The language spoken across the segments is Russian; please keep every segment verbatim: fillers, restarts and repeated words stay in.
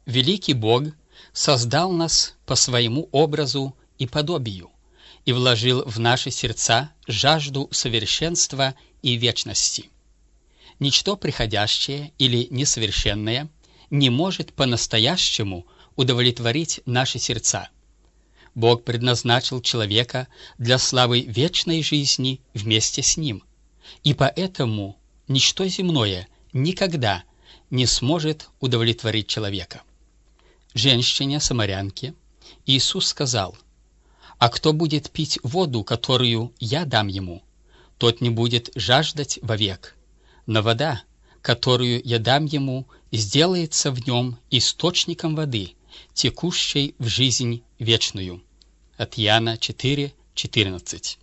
Великий Бог создал нас по своему образу и подобию и вложил в наши сердца жажду совершенства и вечности. Ничто приходящее или несовершенное не может по-настоящему удовлетворить наши сердца. Бог предназначил человека для славы вечной жизни вместе с ним, и поэтому ничто земное никогда не сможет удовлетворить человека. Женщине-самарянке Иисус сказал: «А кто будет пить воду, которую я дам ему, тот не будет жаждать вовек, но вода, которую я дам ему, сделается в нем источником воды, текущей в жизнь вечную». От Иоанна четыре четырнадцать.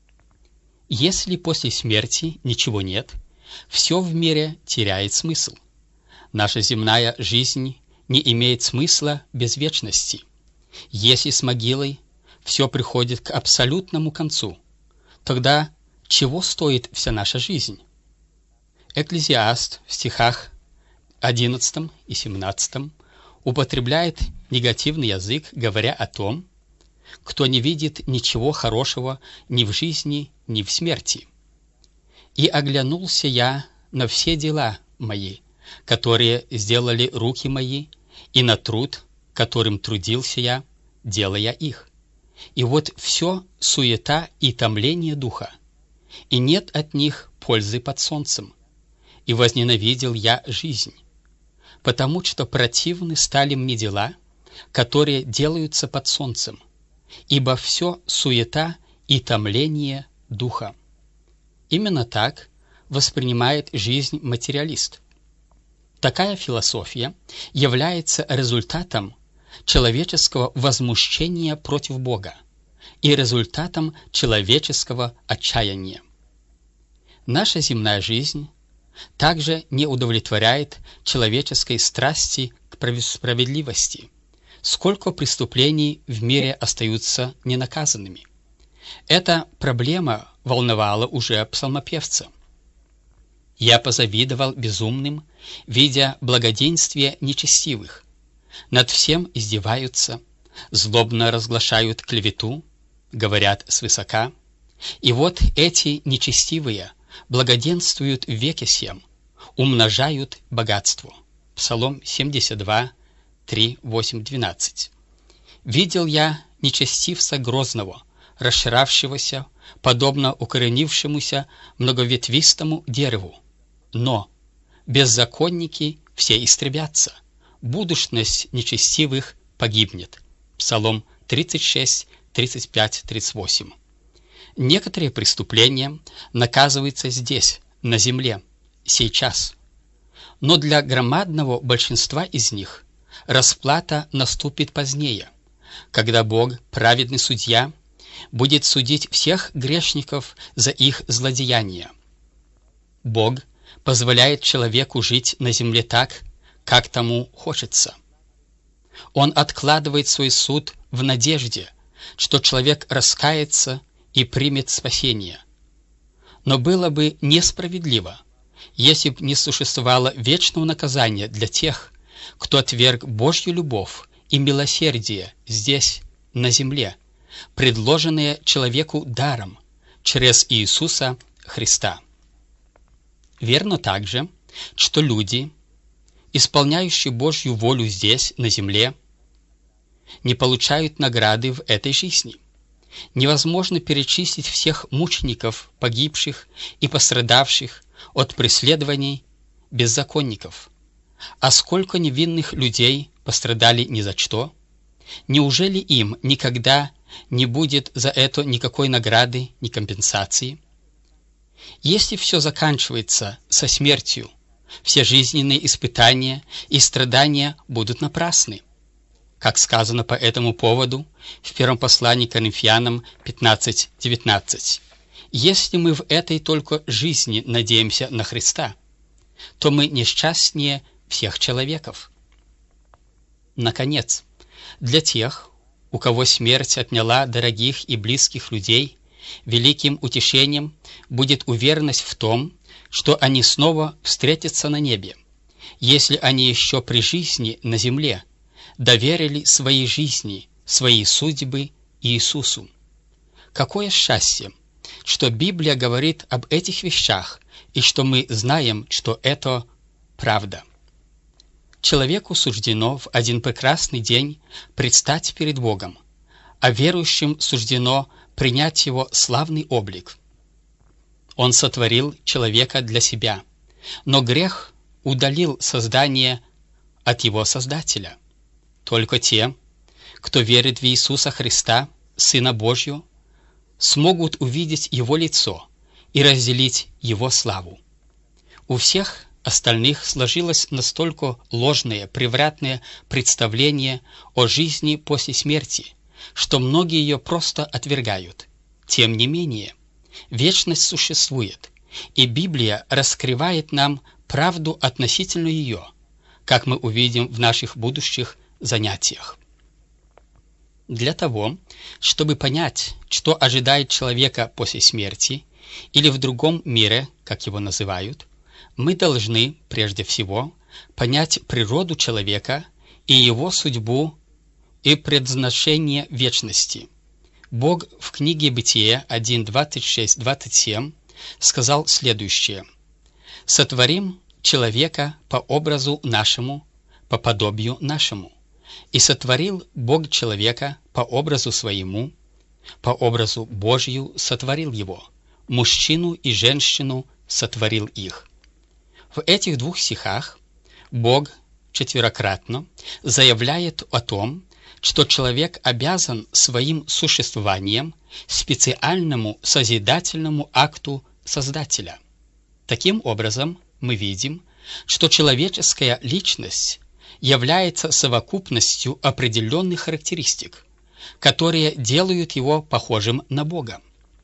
Если после смерти ничего нет, все в мире теряет смысл. Наша земная жизнь не имеет смысла без вечности. Если с могилой все приходит к абсолютному концу, тогда чего стоит вся наша жизнь? Экклезиаст в стихах одиннадцатом и семнадцатом употребляет негативный язык, говоря о том, кто не видит ничего хорошего ни в жизни, ни в смерти. «И оглянулся я на все дела мои, которые сделали руки мои, и на труд, которым трудился я, делая их. И вот все суета и томление духа, и нет от них пользы под солнцем. И возненавидел я жизнь, потому что противны стали мне дела, которые делаются под солнцем, ибо все суета и томление духа». Именно так воспринимает жизнь материалист. Такая философия является результатом человеческого возмущения против Бога и результатом человеческого отчаяния. Наша земная жизнь также не удовлетворяет человеческой страсти к справедливости, сколько преступлений в мире остаются ненаказанными. Эта проблема волновала уже псалмопевца. «Я позавидовал безумным, видя благоденствие нечестивых. Над всем издеваются, злобно разглашают клевету, говорят свысока. И вот эти нечестивые благоденствуют в веке сем, умножают богатство». Псалом семьдесят два, три, восемь, двенадцать. «Видел я нечестивца грозного, расширавшегося, подобно укоренившемуся многоветвистому дереву. Но беззаконники все истребятся, будущность нечестивых погибнет». Псалом тридцать шесть, тридцать пять, тридцать восемь. Некоторые преступления наказываются здесь, на земле, сейчас. Но для громадного большинства из них расплата наступит позднее, когда Бог, праведный судья, будет судить всех грешников за их злодеяния. Бог позволяет человеку жить на земле так, как тому хочется. Он откладывает свой суд в надежде, что человек раскается и примет спасение. Но было бы несправедливо, если бы не существовало вечного наказания для тех, кто отверг Божью любовь и милосердие здесь, на земле, предложенные человеку даром через Иисуса Христа. Верно также, что люди, исполняющие Божью волю здесь, на земле, не получают награды в этой жизни. Невозможно перечислить всех мучеников, погибших и пострадавших от преследований беззаконников. А сколько невинных людей пострадали ни за что? Неужели им никогда не будет за это никакой награды, ни компенсации? Если все заканчивается со смертью, все жизненные испытания и страдания будут напрасны. Как сказано по этому поводу в первом послании к Коринфянам пятнадцать девятнадцать. Если мы в этой только жизни надеемся на Христа, то мы несчастнее всех человеков. Наконец, для тех, у кого смерть отняла дорогих и близких людей, великим утешением будет уверенность в том, что они снова встретятся на небе, если они еще при жизни на земле доверили свои жизни, свои судьбы Иисусу. Какое счастье, что Библия говорит об этих вещах, и что мы знаем, что это правда. Человеку суждено в один прекрасный день предстать перед Богом, а верующим суждено принять Его славный облик. Он сотворил человека для себя, но грех удалил создание от его Создателя. Только те, кто верит в Иисуса Христа, Сына Божью, смогут увидеть Его лицо и разделить Его славу. У всех остальных сложилось настолько ложное, превратное представление о жизни после смерти, что многие ее просто отвергают. Тем не менее, вечность существует, и Библия раскрывает нам правду относительно ее, как мы увидим в наших будущих занятиях. Для того, чтобы понять, что ожидает человека после смерти или в другом мире, как его называют, мы должны, прежде всего, понять природу человека и его судьбу и предназначение вечности. Бог в книге Бытие один, двадцать шесть, двадцать семь сказал следующее: «Сотворим человека по образу нашему, по подобию нашему. И сотворил Бог человека по образу своему, по образу Божию сотворил его, мужчину и женщину сотворил их». В этих двух стихах Бог четверократно заявляет о том, что человек обязан своим существованием специальному созидательному акту Создателя. Таким образом, мы видим, что человеческая личность является совокупностью определенных характеристик, которые делают его похожим на Бога.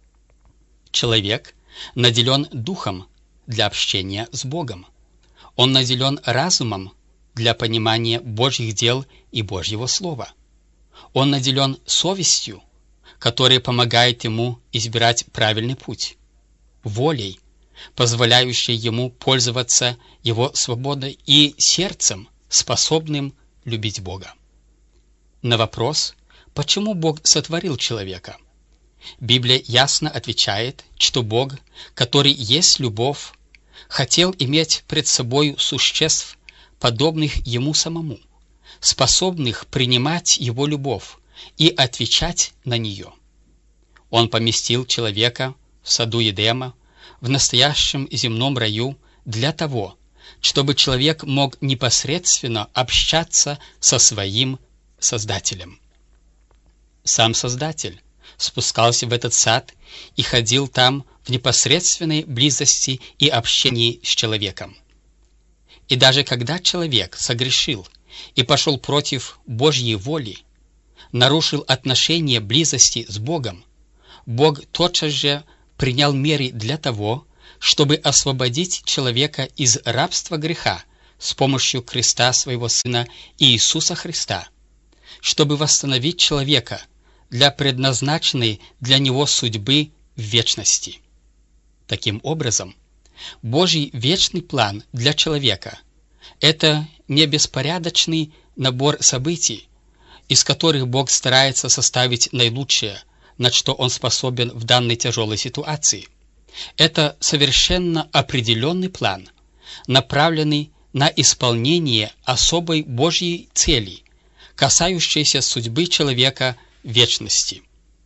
Человек наделен духом для общения с Богом. Он наделен разумом для понимания Божьих дел и Божьего Слова. Он наделен совестью, которая помогает ему избирать правильный путь, волей, позволяющей ему пользоваться его свободой, и сердцем, способным любить Бога. На вопрос, почему Бог сотворил человека, Библия ясно отвечает, что Бог, который есть любовь, хотел иметь пред собой существ, подобных Ему самому, способных принимать Его любовь и отвечать на нее. Он поместил человека в саду Едема, в настоящем земном раю, для того, чтобы человек мог непосредственно общаться со своим Создателем. Сам Создатель спускался в этот сад и ходил там в непосредственной близости и общении с человеком. И даже когда человек согрешил и пошел против Божьей воли, нарушил отношения близости с Богом, Бог тотчас же принял меры для того, чтобы освободить человека из рабства греха с помощью креста своего Сына Иисуса Христа, чтобы восстановить человека для предназначенной для него судьбы в вечности. Таким образом, Божий вечный план для человека – это не беспорядочный набор событий, из которых Бог старается составить наилучшее, на что Он способен в данной тяжелой ситуации. Это совершенно определенный план, направленный на исполнение особой Божьей цели, касающейся судьбы человека в вечности.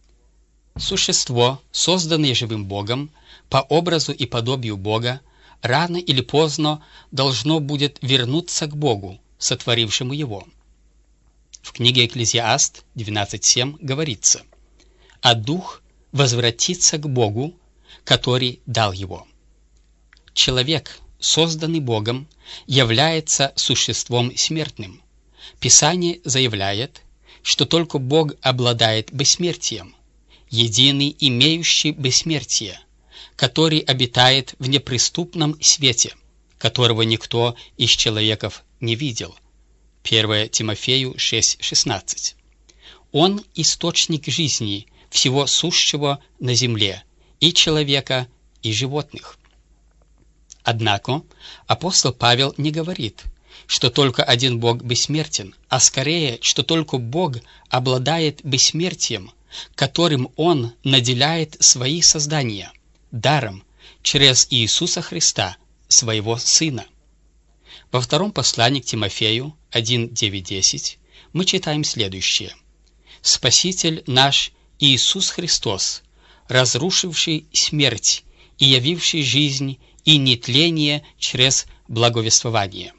Существо, созданное живым Богом, по образу и подобию Бога, рано или поздно должно будет вернуться к Богу, сотворившему его. В книге Экклезиаст двенадцать семь говорится: «А дух возвратится к Богу, который дал его». Человек, созданный Богом, является существом смертным. Писание заявляет, что только Бог обладает бессмертием, единый, имеющий бессмертие, который обитает в неприступном свете, которого никто из человеков не видел. первое Тимофею шесть шестнадцать. Он – источник жизни всего сущего на земле, и человека, и животных. Однако апостол Павел не говорит, что только один Бог бессмертен, а скорее, что только Бог обладает бессмертием, которым Он наделяет свои создания, даром, через Иисуса Христа, Своего Сына. Во втором послании к Тимофею один девять десять мы читаем следующее. «Спаситель наш Иисус Христос, разрушивший смерть и явивший жизнь и нетление через благовествование».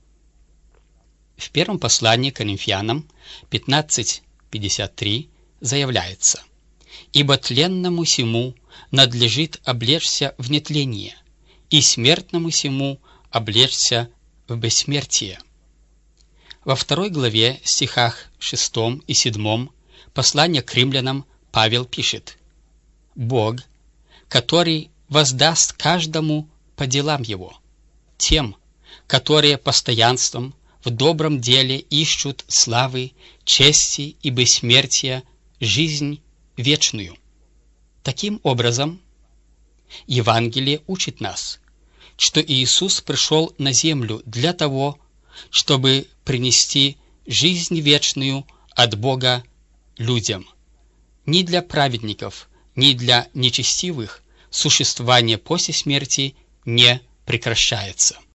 В первом послании к Коринфянам пятнадцать пятьдесят три заявляется: «Ибо тленному сему надлежит облечься в нетление, и смертному сему облечься в бессмертие». Во второй главе, стихах шестом и седьмом послания к римлянам Павел пишет: «Бог, который воздаст каждому по делам его, тем, которые постоянством в добром деле ищут славы, чести и бессмертия, жизнь вечную». Таким образом, Евангелие учит нас, что Иисус пришел на землю для того, чтобы принести жизнь вечную от Бога людям. Ни для праведников, ни для нечестивых существование после смерти не прекращается.